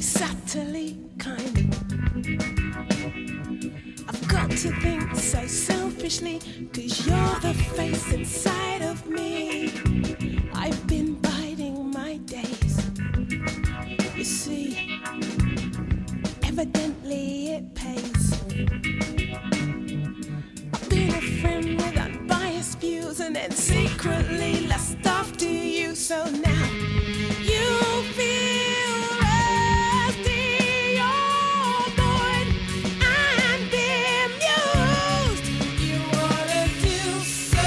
subtly kind. I've got to think so selfishly, 'cause you're the face inside of me. I've been biding my days. You see, evidently it pays. I've been a friend with unbiased views and then secretly lust after you. So now you feel rusty or bored and bemused. You wanna do so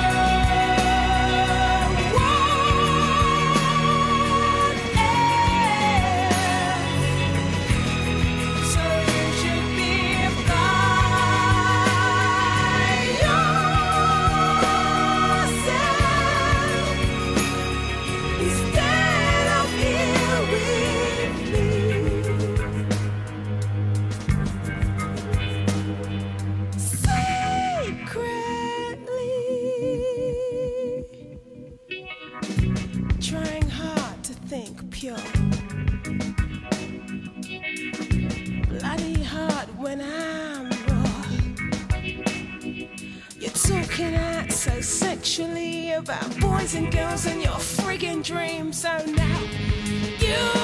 else. So you should be by yourself instead of here with me. Secretly trying hard to think pure, bloody hard when I'm raw. You're talking out so sexually about boys and girls and your friggin' dreams. So now you